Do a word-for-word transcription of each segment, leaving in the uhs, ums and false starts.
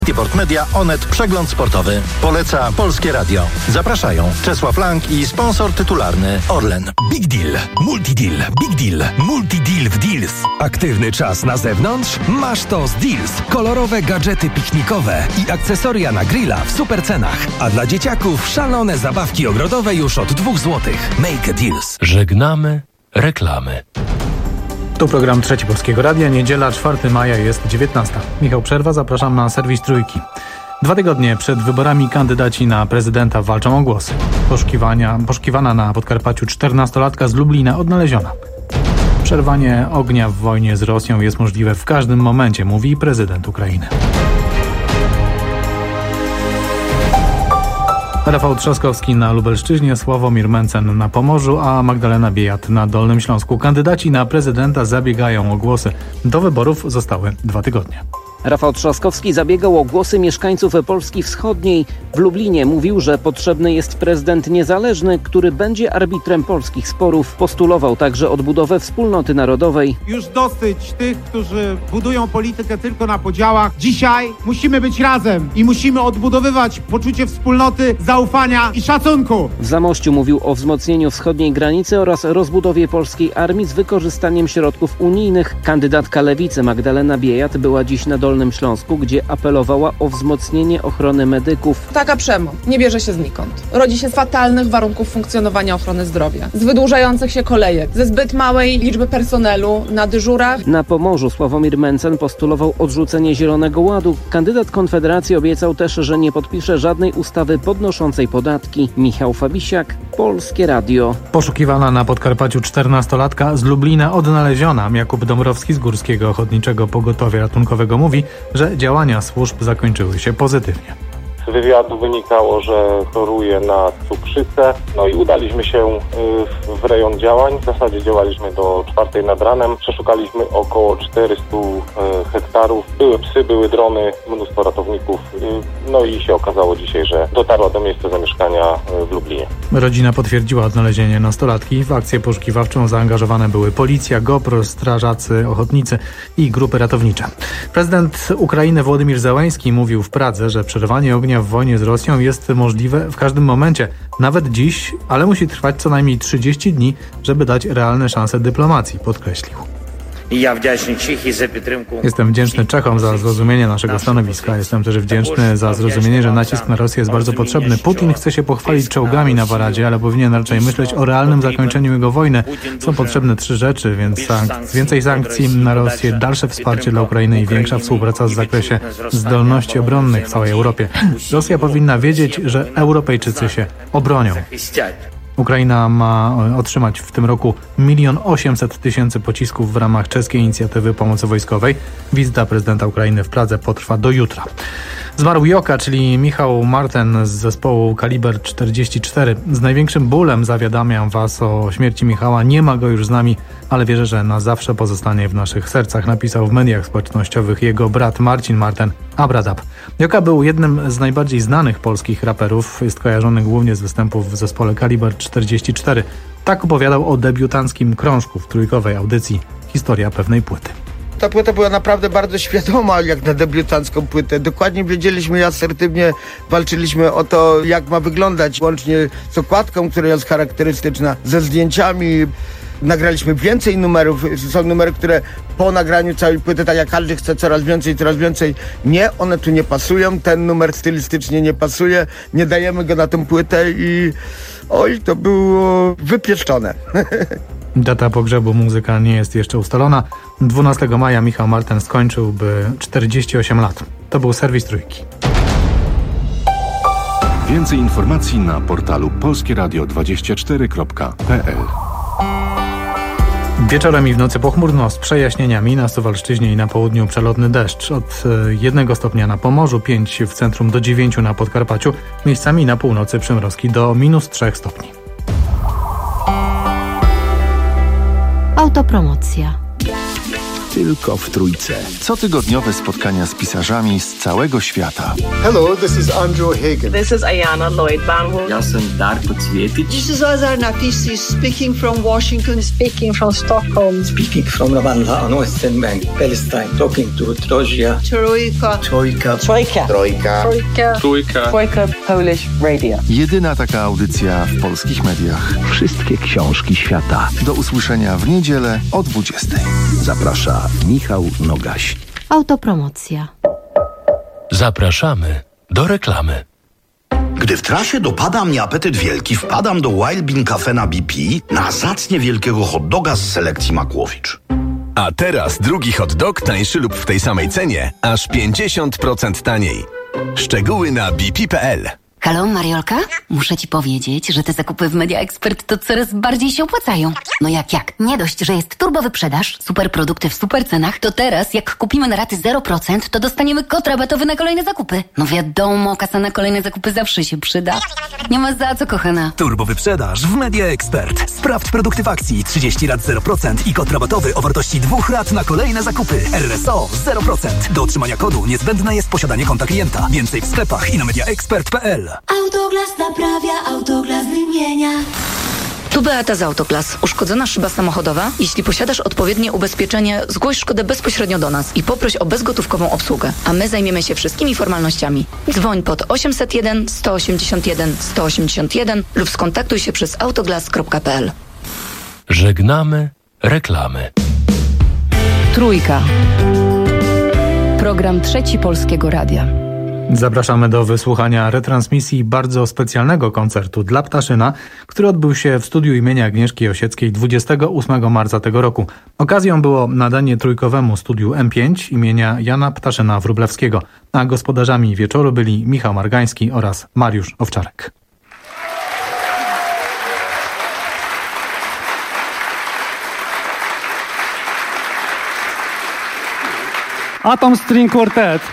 Multiport Media Onet Przegląd Sportowy. Poleca Polskie Radio. Zapraszają Czesław Lang i sponsor tytularny Orlen. Big Deal, Multideal, Big Deal, Multideal w Deals. Aktywny czas na zewnątrz? Masz to z Deals. Kolorowe gadżety piknikowe i akcesoria na grilla w super cenach. A dla dzieciaków szalone zabawki ogrodowe już od dwóch złotych. Make a Deals. Żegnamy reklamy. Tu program Trzeci Polskiego Radia. Niedziela, czwartego maja, jest dziewiętnasta. Michał Przerwa, zapraszam na serwis Trójki. Dwa tygodnie przed wyborami kandydaci na prezydenta walczą o głosy. Poszukiwania, poszukiwana na Podkarpaciu czternastolatka z Lublina odnaleziona. Przerwanie ognia w wojnie z Rosją jest możliwe w każdym momencie, mówi prezydent Ukrainy. Rafał Trzaskowski na Lubelszczyźnie, Sławomir Mencen na Pomorzu, a Magdalena Biejat na Dolnym Śląsku. Kandydaci na prezydenta zabiegają o głosy. Do wyborów zostały dwa tygodnie. Rafał Trzaskowski zabiegał o głosy mieszkańców Polski Wschodniej. W Lublinie mówił, że potrzebny jest prezydent niezależny, który będzie arbitrem polskich sporów. Postulował także odbudowę wspólnoty narodowej. Już dosyć tych, którzy budują politykę tylko na podziałach. Dzisiaj musimy być razem i musimy odbudowywać poczucie wspólnoty, zaufania i szacunku. W Zamościu mówił o wzmocnieniu wschodniej granicy oraz rozbudowie polskiej armii z wykorzystaniem środków unijnych. Kandydatka Lewicy Magdalena Biejat była dziś na Dolnym Śląsku, gdzie apelowała o wzmocnienie ochrony medyków. Taka przemoc nie bierze się znikąd. Rodzi się z fatalnych warunków funkcjonowania ochrony zdrowia, z wydłużających się kolejek, ze zbyt małej liczby personelu na dyżurach. Na Pomorzu Sławomir Mencen postulował odrzucenie Zielonego Ładu. Kandydat Konfederacji obiecał też, że nie podpisze żadnej ustawy podnoszącej podatki. Michał Fabisiak, Polskie Radio. Poszukiwana na Podkarpaciu czternastolatka z Lublina odnaleziona. Jakub Dąbrowski z Górskiego Ochotniczego Pogotowia Ratunkowego mówi, że działania służb zakończyły się pozytywnie. Z wywiadu wynikało, że choruje na cukrzycę, no i udaliśmy się w rejon działań. W zasadzie działaliśmy do czwartej nad ranem. Przeszukaliśmy około czterysta hektarów. Były psy, były drony, mnóstwo ratowników. No i się okazało dzisiaj, że dotarła do miejsca zamieszkania w Lublinie. Rodzina potwierdziła odnalezienie nastolatki. W akcję poszukiwawczą zaangażowane były policja, GoPro, strażacy, ochotnicy i grupy ratownicze. Prezydent Ukrainy Władimir Zełenski mówił w Pradze, że przerwanie ognia w wojnie z Rosją jest możliwe w każdym momencie, nawet dziś, ale musi trwać co najmniej trzydzieści dni, żeby dać realne szanse dyplomacji, podkreślił. Jestem wdzięczny Czechom za zrozumienie naszego stanowiska. Jestem też wdzięczny za zrozumienie, że nacisk na Rosję jest bardzo potrzebny. Putin chce się pochwalić czołgami na paradzie, ale powinien raczej myśleć o realnym zakończeniu jego wojny. Są potrzebne trzy rzeczy, więc sank- więcej sankcji na Rosję, dalsze wsparcie dla Ukrainy i większa współpraca w zakresie zdolności obronnych w całej Europie. Rosja powinna wiedzieć, że Europejczycy się obronią. Ukraina ma otrzymać w tym roku milion osiemset tysięcy pocisków w ramach czeskiej inicjatywy pomocy wojskowej. Wizyta prezydenta Ukrainy w Pradze potrwa do jutra. Zmarł Joka, czyli Michał Marten z zespołu Kaliber czterdzieści cztery. Z największym bólem zawiadamiam Was o śmierci Michała. Nie ma go już z nami, ale wierzę, że na zawsze pozostanie w naszych sercach, napisał w mediach społecznościowych jego brat Marcin Marten, Abradab. Joka był jednym z najbardziej znanych polskich raperów. Jest kojarzony głównie z występów w zespole Kaliber czterdzieści cztery. Tak opowiadał o debiutanckim krążku w trójkowej audycji Historia pewnej płyty. Ta płyta była naprawdę bardzo świadoma jak na debiutancką płytę. Dokładnie wiedzieliśmy i asertywnie walczyliśmy o to, jak ma wyglądać, łącznie z okładką, która jest charakterystyczna, ze zdjęciami. Nagraliśmy więcej numerów. Są numery, które po nagraniu całej płyty, tak jak każdy chce coraz więcej, coraz więcej. Nie, one tu nie pasują. Ten numer stylistycznie nie pasuje. Nie dajemy go na tę płytę i oj, to było wypieszczone. Data pogrzebu muzyka nie jest jeszcze ustalona. dwunastego maja Michał Marten skończyłby czterdzieści osiem lat. To był serwis Trójki. Więcej informacji na portalu polskieradio dwadzieścia cztery kropka p l. Wieczorem i w nocy pochmurno z przejaśnieniami. Na Suwalszczyźnie i na południu przelotny deszcz. Od jednego stopnia na Pomorzu, pięć w centrum do dziewięciu na Podkarpaciu. Miejscami na północy przymrozki do minus trzech stopni. Autopromocja. tylko w Trójce. Cotygodniowe spotkania z pisarzami z całego świata. Hello, this is Andrew Hagen. This is Ayana Lloyd Banwell. Ja jestem Darko Cwietić. This is Azar Nafisi speaking from Washington, speaking from Stockholm, speaking from Ramallah, Northern Bank, Palestine, talking to Trojia. Trójka. Trójka. Trójka. Trójka. Trójka. Trójka. Trójka Polish Radio. Jedyna taka audycja w polskich mediach. Wszystkie książki świata. Do usłyszenia w niedzielę o dwudziestej. Zaprasza Michał Nogaś. Autopromocja. Zapraszamy do reklamy. Gdy w trasie dopada mnie apetyt wielki, wpadam do Wild Bean Cafe na B P na zacnie wielkiego hot doga z selekcji Makłowicz. A teraz drugi hot dog tańszy lub w tej samej cenie, aż pięćdziesiąt procent taniej. Szczegóły na b p kropka p l. Halo, Mariolka? Muszę ci powiedzieć, że te zakupy w Media Expert to coraz bardziej się opłacają. No jak, jak? Nie dość, że jest turbo wyprzedaż, super produkty w super cenach, to teraz jak kupimy na raty zero procent, to dostaniemy kod rabatowy na kolejne zakupy. No wiadomo, kasa na kolejne zakupy zawsze się przyda. Nie ma za co, kochana. Turbo wyprzedaż w Media Expert. Sprawdź produkty w akcji trzydzieści lat zero procent i kod rabatowy o wartości dwóch rat na kolejne zakupy. R S O zero procent. Do otrzymania kodu niezbędne jest posiadanie konta klienta. Więcej w sklepach i na media expert kropka p l. Autoglas naprawia, Autoglas wymienia. Tu Beata z Autoglas. Uszkodzona szyba samochodowa? Jeśli posiadasz odpowiednie ubezpieczenie, zgłoś szkodę bezpośrednio do nas i poproś o bezgotówkową obsługę, a my zajmiemy się wszystkimi formalnościami. Dzwoń pod osiemset jeden sto osiemdziesiąt jeden sto osiemdziesiąt jeden lub skontaktuj się przez autoglas kropka p l. Żegnamy reklamy. Trójka. Program Trzeci Polskiego Radia. Zapraszamy do wysłuchania retransmisji bardzo specjalnego koncertu dla Ptaszyna, który odbył się w studiu imienia Agnieszki Osieckiej dwudziestego ósmego marca tego roku. Okazją było nadanie trójkowemu studiu M pięć imienia Jana Ptaszyna Wróblewskiego, a gospodarzami wieczoru byli Michał Margański oraz Mariusz Owczarek. Atom String Quartet.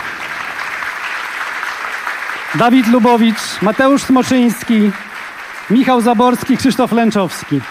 Dawid Lubowicz, Mateusz Smoczyński, Michał Zaborski, Krzysztof Lęczowski.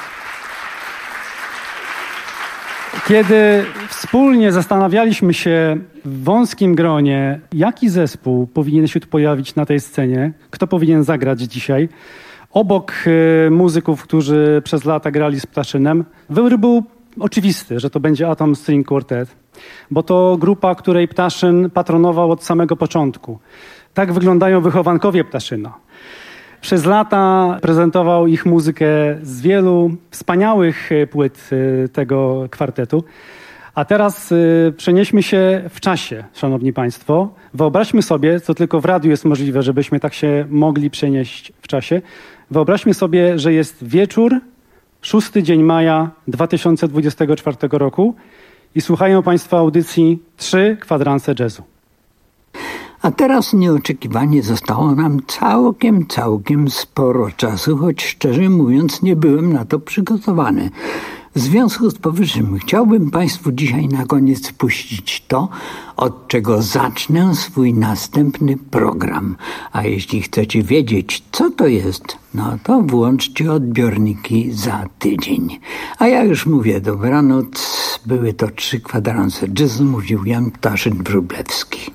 Kiedy wspólnie zastanawialiśmy się w wąskim gronie, jaki zespół powinien się tu pojawić na tej scenie, kto powinien zagrać dzisiaj, obok y, muzyków, którzy przez lata grali z Ptaszynem, wybór był oczywisty, że to będzie Atom String Quartet, bo to grupa, której Ptaszyn patronował od samego początku. Tak wyglądają wychowankowie Ptaszyna. Przez lata prezentował ich muzykę z wielu wspaniałych płyt tego kwartetu. A teraz przenieśmy się w czasie, szanowni państwo. Wyobraźmy sobie, co tylko w radiu jest możliwe, żebyśmy tak się mogli przenieść w czasie. Wyobraźmy sobie, że jest wieczór, szósty dzień maja dwa tysiące dwudziestego czwartego roku i słuchają państwo audycji Trzy kwadranse jazzu. A teraz nieoczekiwanie zostało nam całkiem, całkiem sporo czasu, choć szczerze mówiąc nie byłem na to przygotowany. W związku z powyższym chciałbym państwu dzisiaj na koniec puścić to, od czego zacznę swój następny program. A jeśli chcecie wiedzieć, co to jest, no to włączcie odbiorniki za tydzień. A ja już mówię dobranoc. Były to Trzy kwadranse jazzu, mówił Jan Ptaszyn-Wróblewski.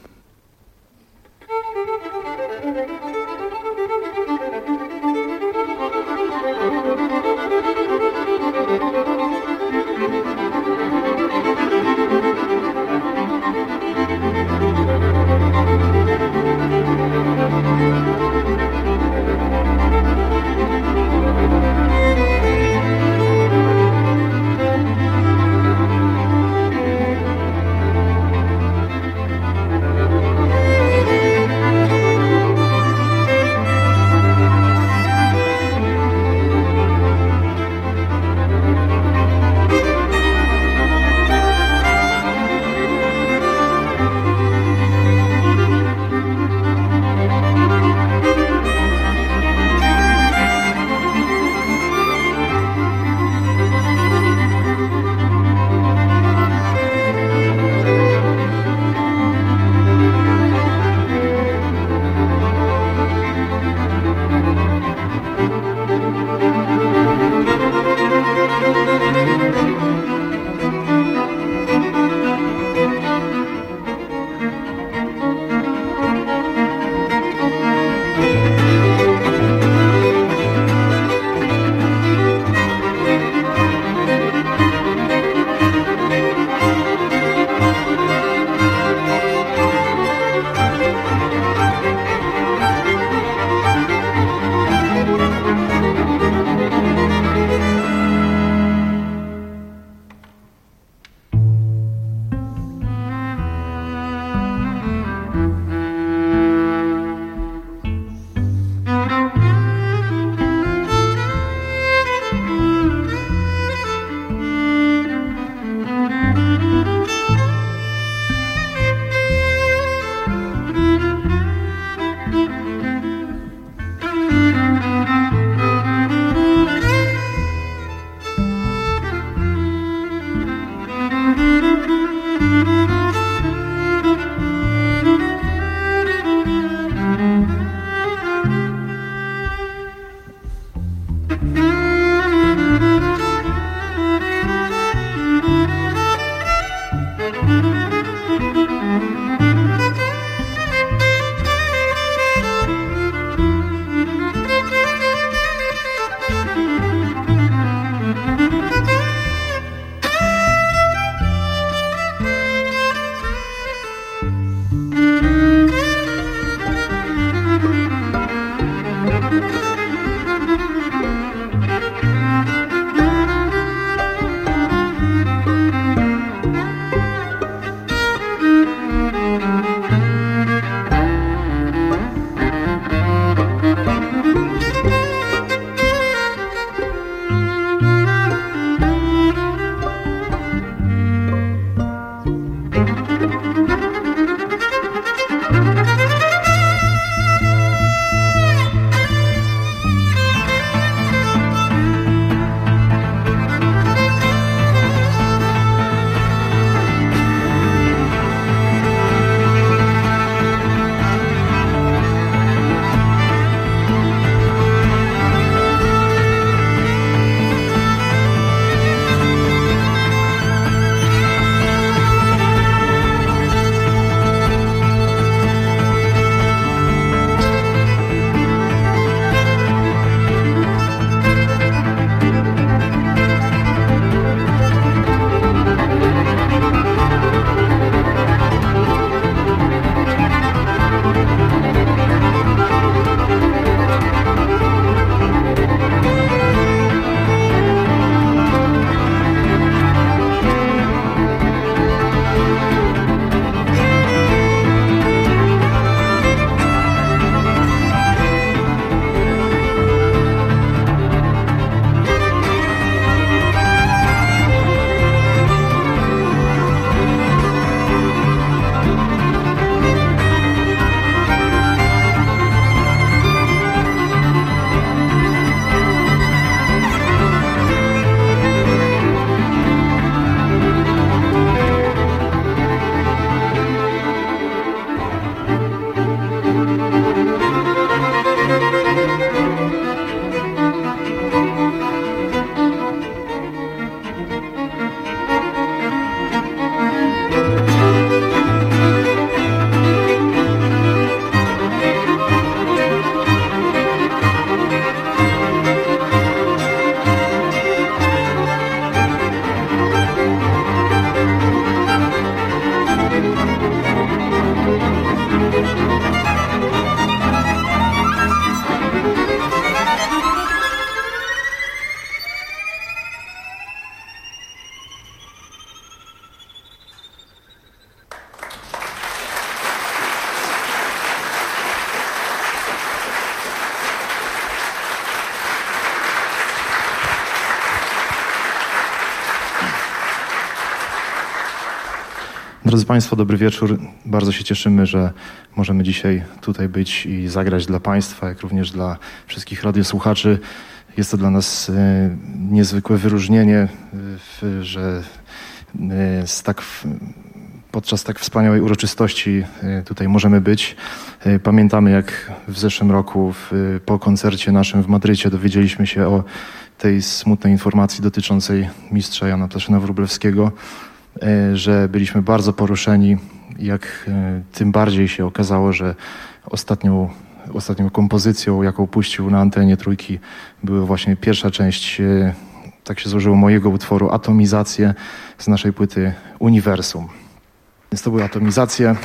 Drodzy Państwo, dobry wieczór. Bardzo się cieszymy, że możemy dzisiaj tutaj być i zagrać dla Państwa, jak również dla wszystkich radiosłuchaczy. Jest to dla nas niezwykłe wyróżnienie, że z tak, podczas tak wspaniałej uroczystości tutaj możemy być. Pamiętamy, jak w zeszłym roku po koncercie naszym w Madrycie dowiedzieliśmy się o tej smutnej informacji dotyczącej mistrza Jana Ptaszyna-Wróblewskiego, że byliśmy bardzo poruszeni, jak tym bardziej się okazało, że ostatnią, ostatnią kompozycją, jaką puścił na antenie Trójki, była właśnie pierwsza część, tak się złożyło, mojego utworu Atomizację z naszej płyty Uniwersum. Więc to były Atomizacje.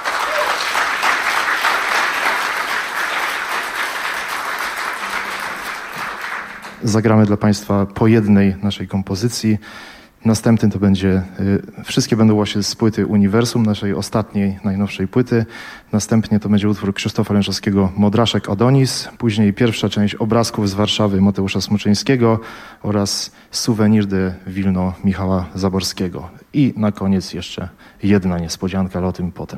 Zagramy dla Państwa po jednej naszej kompozycji. Następny to będzie, y, wszystkie będą właśnie z płyty Uniwersum, naszej ostatniej, najnowszej płyty. Następnie to będzie utwór Krzysztofa Lęczowskiego Modraszek Adonis. Później pierwsza część Obrazków z Warszawy Mateusza Smoczyńskiego oraz Souvenir de Wilno Michała Zaborskiego. I na koniec jeszcze jedna niespodzianka, ale o tym potem.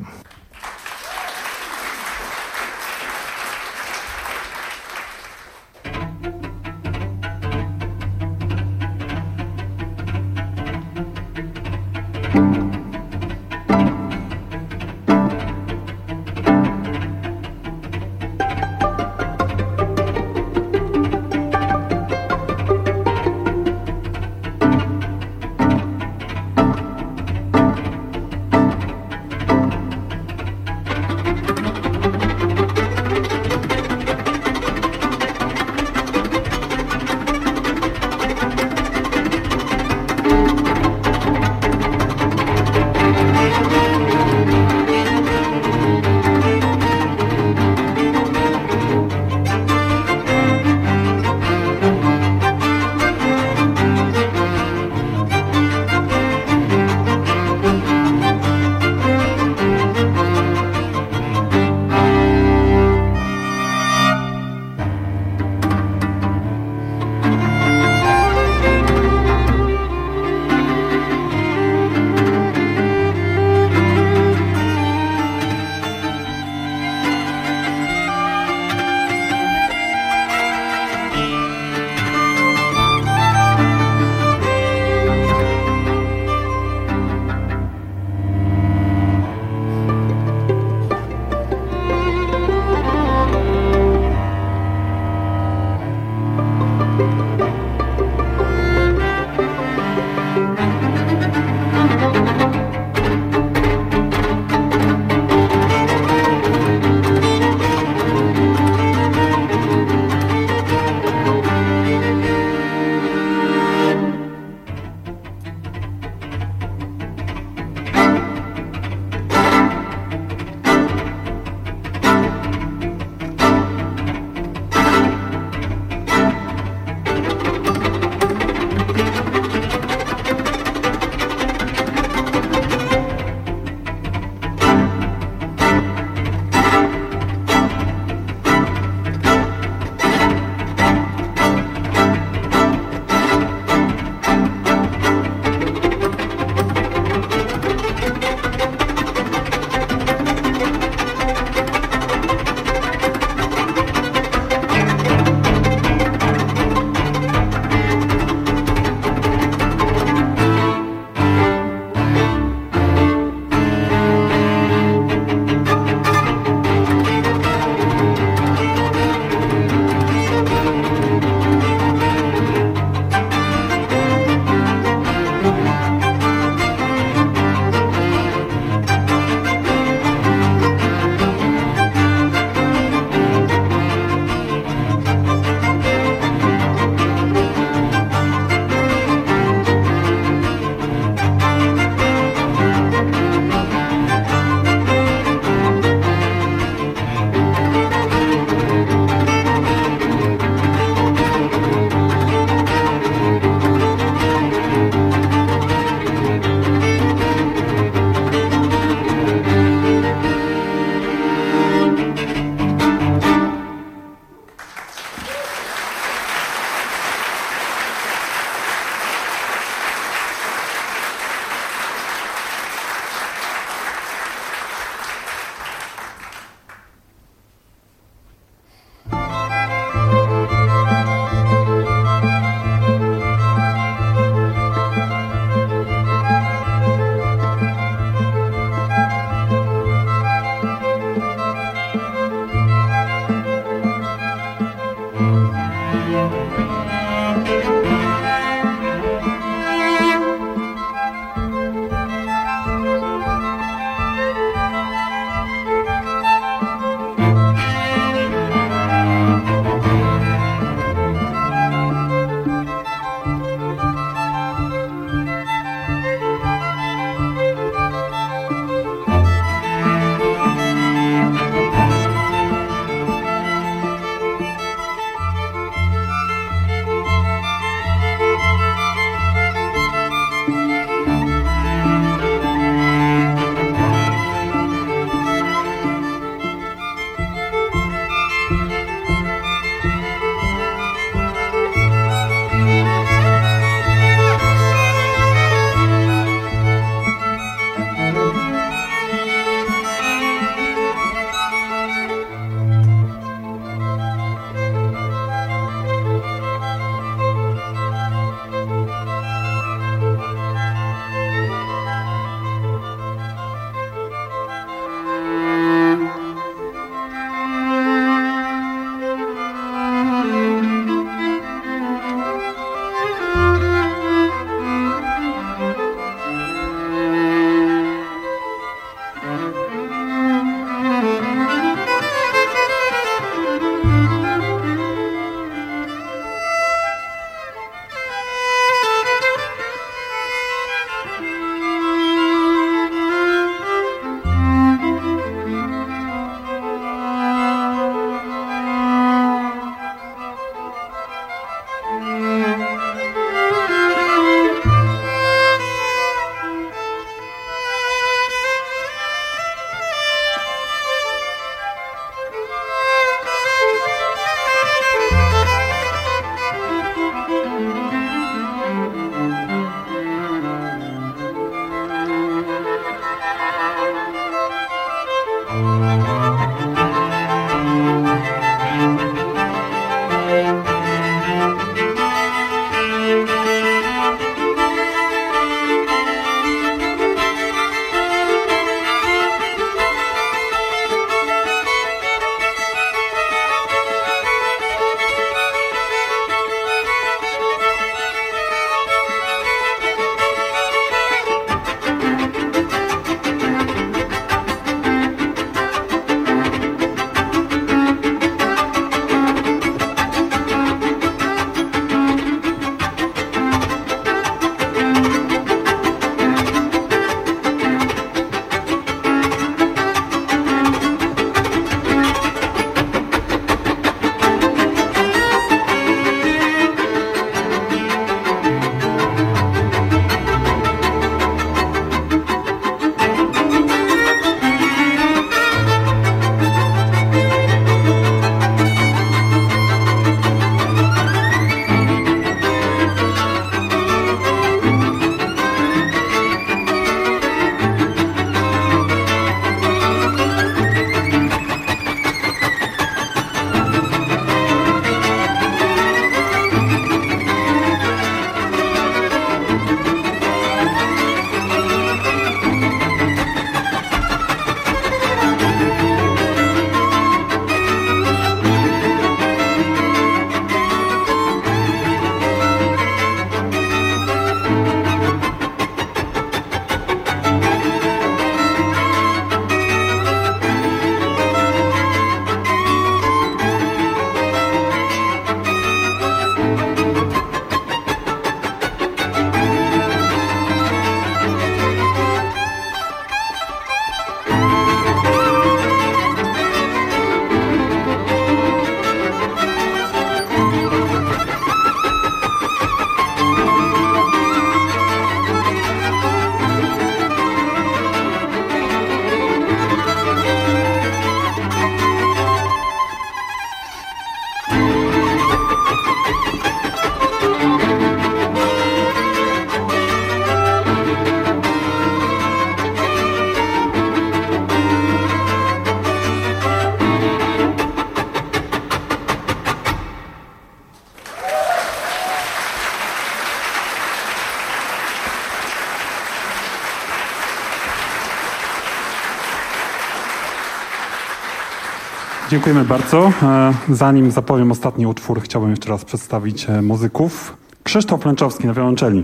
Dziękujemy bardzo. Zanim zapowiem ostatni utwór, chciałbym jeszcze raz przedstawić muzyków. Krzysztof Lęczowski na wiolonczeli.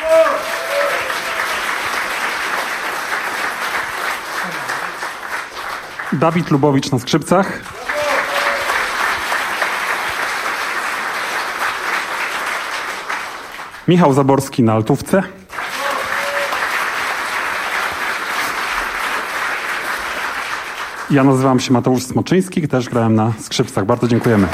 Dawid Lubowicz na skrzypcach. Michał Zaborski na altówce. Ja nazywam się Mateusz Smoczyński, też grałem na skrzypcach. Bardzo dziękujemy.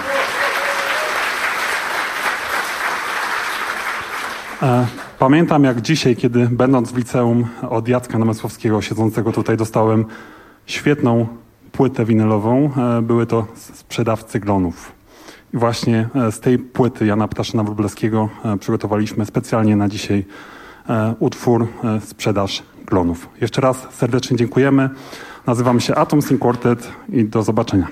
Pamiętam jak dzisiaj, kiedy będąc w liceum od Jacka Namysłowskiego siedzącego tutaj dostałem świetną płytę winylową. Były to sprzedawcy glonów. I właśnie z tej płyty Jana Ptaszyna Wróblewskiego przygotowaliśmy specjalnie na dzisiaj utwór Sprzedaż glonów. Jeszcze raz serdecznie dziękujemy. Nazywam się Atom String Quartet i do zobaczenia.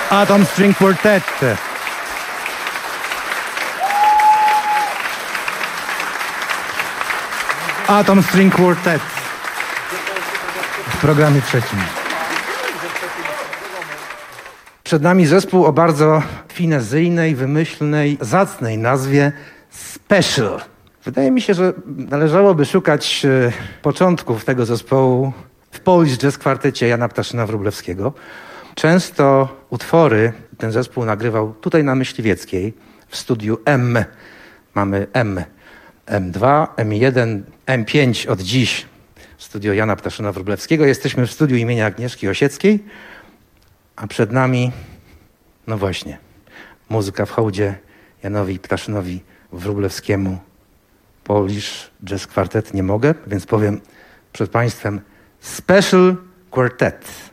Atom String Quartet. Atom String Quartet w programie trzecim. Przed nami zespół o bardzo finezyjnej, wymyślnej, zacnej nazwie Special. Wydaje mi się, że należałoby szukać e, początków tego zespołu w Polish Jazz Kwartecie Jana Ptaszyna-Wróblewskiego. Często utwory ten zespół nagrywał tutaj na Myśliwieckiej w studiu M. Mamy M, M dwa, M jeden, M pięć od dziś studio Jana Ptaszyna-Wróblewskiego. Jesteśmy w studiu imienia Agnieszki Osieckiej, a przed nami, no właśnie, muzyka w hołdzie Janowi Ptaszynowi Wróblewskiemu. Polish Jazz Quartet nie mogę, więc powiem przed Państwem Special Quartet.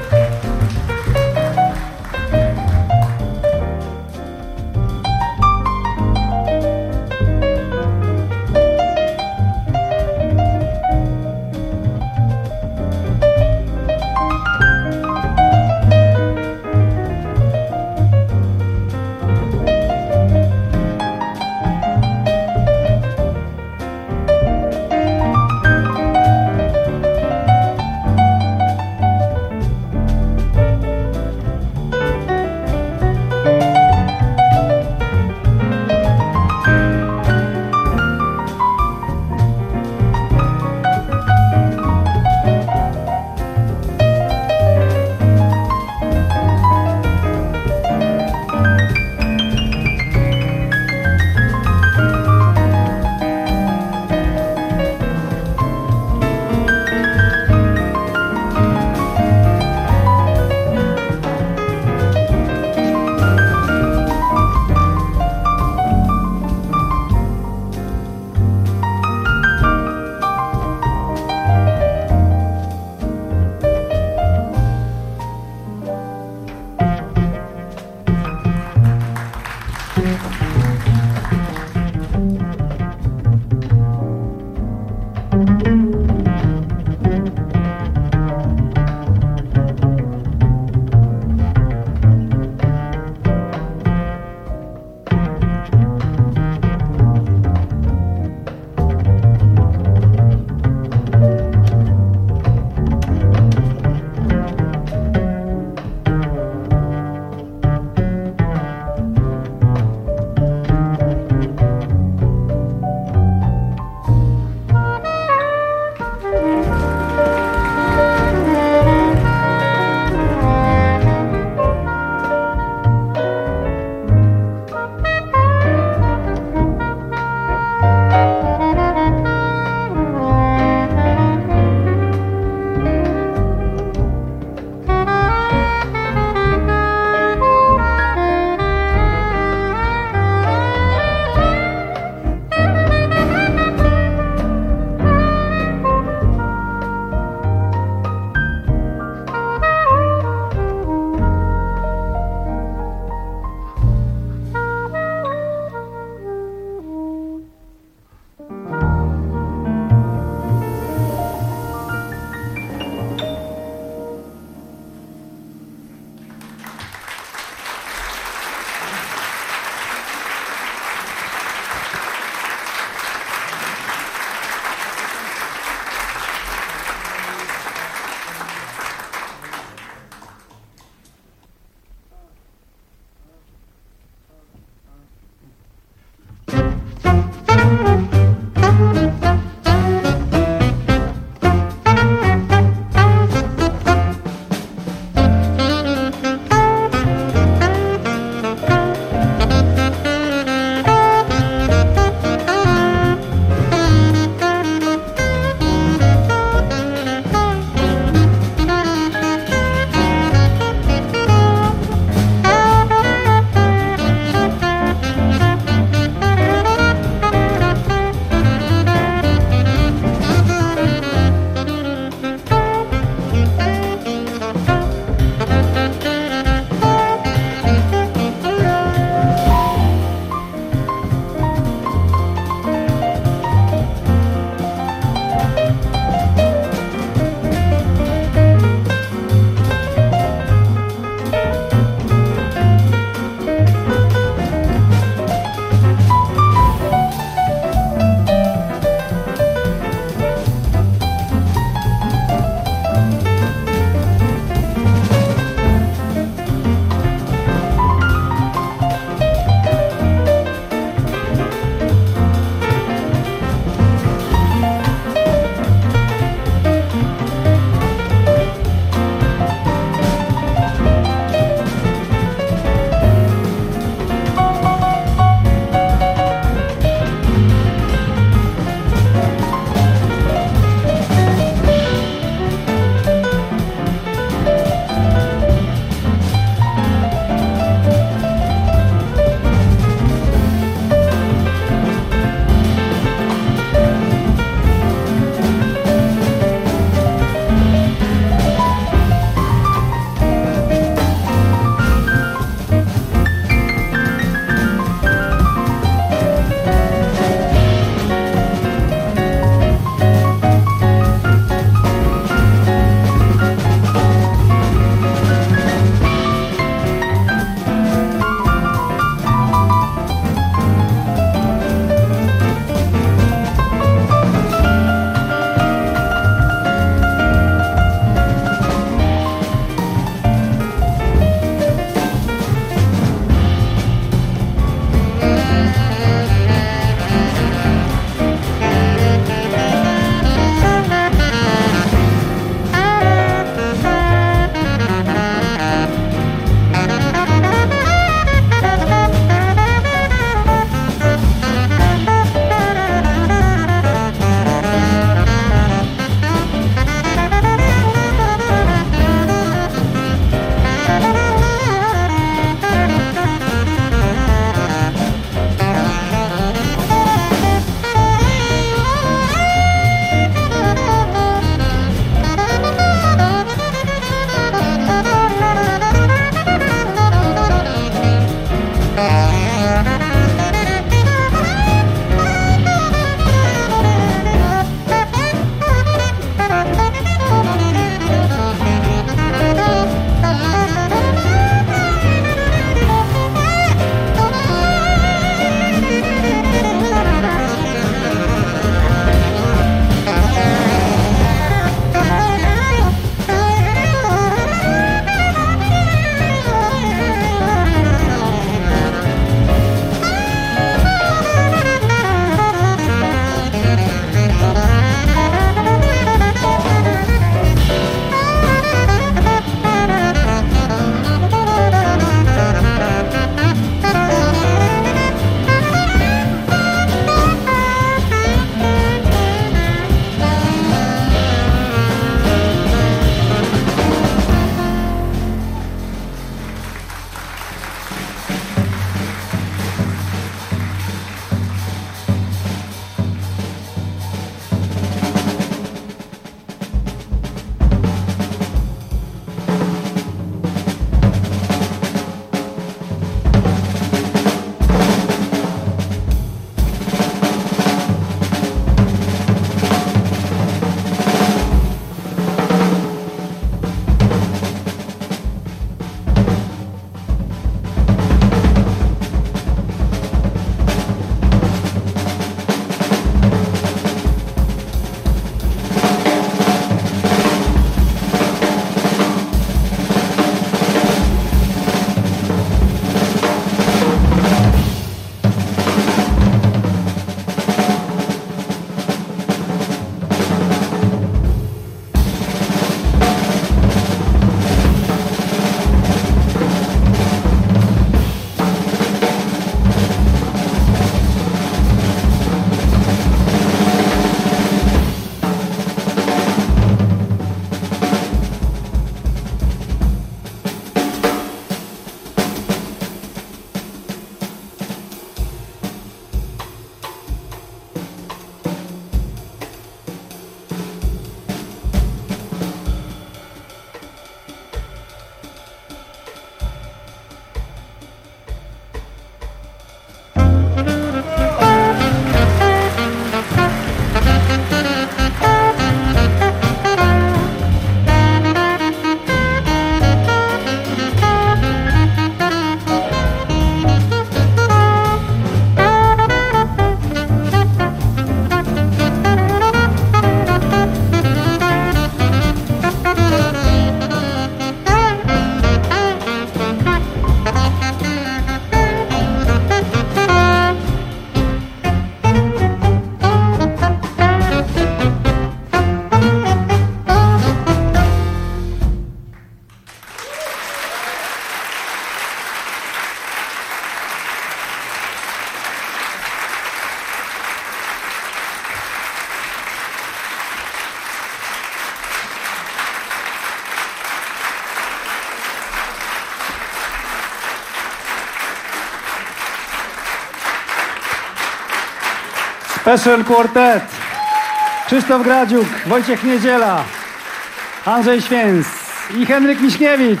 Special Quartet. Krzysztof Gradziuk, Wojciech Niedziela, Andrzej Święc i Henryk Miśkiewicz.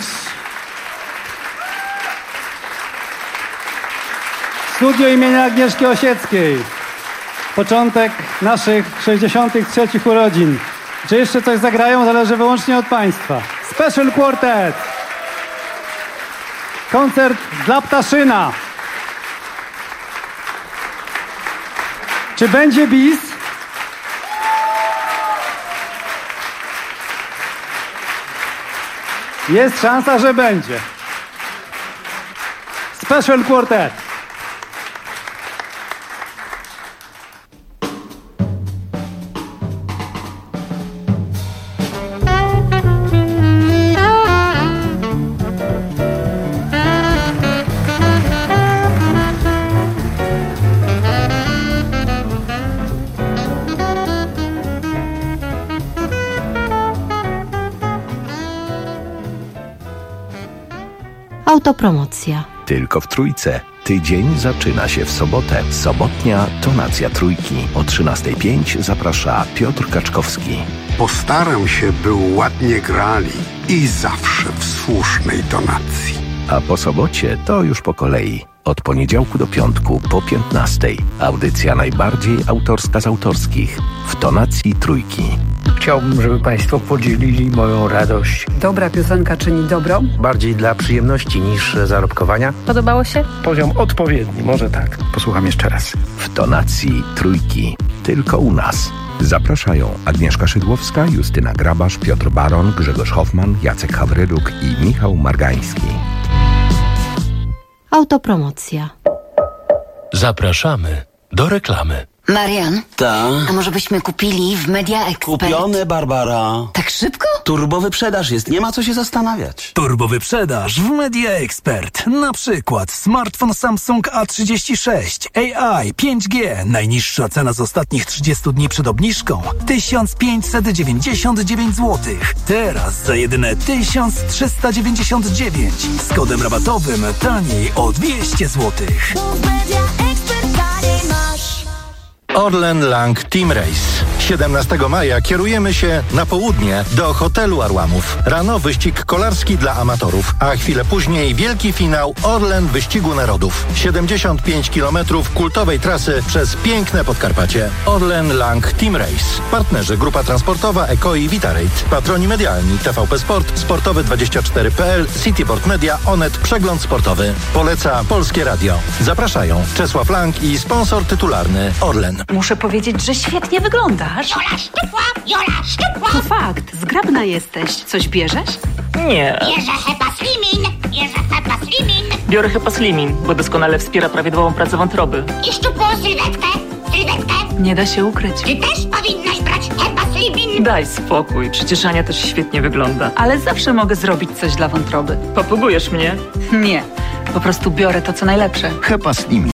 Studio imienia Agnieszki Osieckiej. Początek naszych sześćdziesiątych trzecich urodzin. Czy jeszcze coś zagrają, zależy wyłącznie od Państwa. Special Quartet. Koncert dla Ptaszyna. Czy będzie bis? Jest szansa, że będzie. Special Quartet. Autopromocja. Tylko w Trójce. Tydzień zaczyna się w sobotę. Sobotnia tonacja Trójki. O trzynastej pięć zaprasza Piotr Kaczkowski. Postaram się, by ładnie grali i zawsze w słusznej tonacji. A po sobocie to już po kolei. Od poniedziałku do piątku po piętnastej. Audycja najbardziej autorska z autorskich. W tonacji Trójki. Chciałbym, żeby Państwo podzielili moją radość. Dobra piosenka czyni dobro. Bardziej dla przyjemności niż zarobkowania. Podobało się? Poziom odpowiedni, może tak. Posłucham jeszcze raz. W tonacji Trójki. Tylko u nas. Zapraszają Agnieszka Szydłowska, Justyna Grabasz, Piotr Baron, Grzegorz Hoffman, Jacek Hawryluk i Michał Margański. Autopromocja. Zapraszamy do reklamy. Marian? Ta? A może byśmy kupili w Media Expert? Kupione, Barbara. Tak szybko? Turbowyprzedaż jest, nie ma co się zastanawiać. Turbowyprzedaż w Media Expert. Na przykład smartfon Samsung A trzydzieści sześć, A I, pięć G. Najniższa cena z ostatnich trzydziestu dni przed obniżką tysiąc pięćset dziewięćdziesiąt dziewięć złotych. Teraz za jedyne tysiąc trzysta dziewięćdziesiąt dziewięć. Z kodem rabatowym taniej o dwieście złotych. Orlen Lang Team Race. siedemnastego maja kierujemy się na południe do hotelu Arłamów. Rano wyścig kolarski dla amatorów, a chwilę później wielki finał Orlen Wyścigu Narodów. siedemdziesiąt pięć kilometrów kultowej trasy przez piękne Podkarpacie. Orlen Lang Team Race. Partnerzy Grupa Transportowa Eko i Vitarate. Patroni medialni T V P Sport, Sportowy dwadzieścia cztery kropka p l, Cityport Media, Onet, Przegląd Sportowy. Poleca Polskie Radio. Zapraszają Czesław Lang i sponsor tytularny Orlen. Muszę powiedzieć, że świetnie wyglądasz. Jola szczupła, Jola szczupła. To fakt, zgrabna jesteś. Coś bierzesz? Nie. Bierze Hepa Slimin, bierze Hepa Slimin. Biorę Hepa Slimin, bo doskonale wspiera prawidłową pracę wątroby. I szczupłą sylwetkę, sylwetkę. Nie da się ukryć. Ty też powinnaś brać Hepa Slimin. Daj spokój, przecież Ania też świetnie wygląda. Ale zawsze mogę zrobić coś dla wątroby. Popługujesz mnie? Nie, po prostu biorę to, co najlepsze. Hepa Slimin.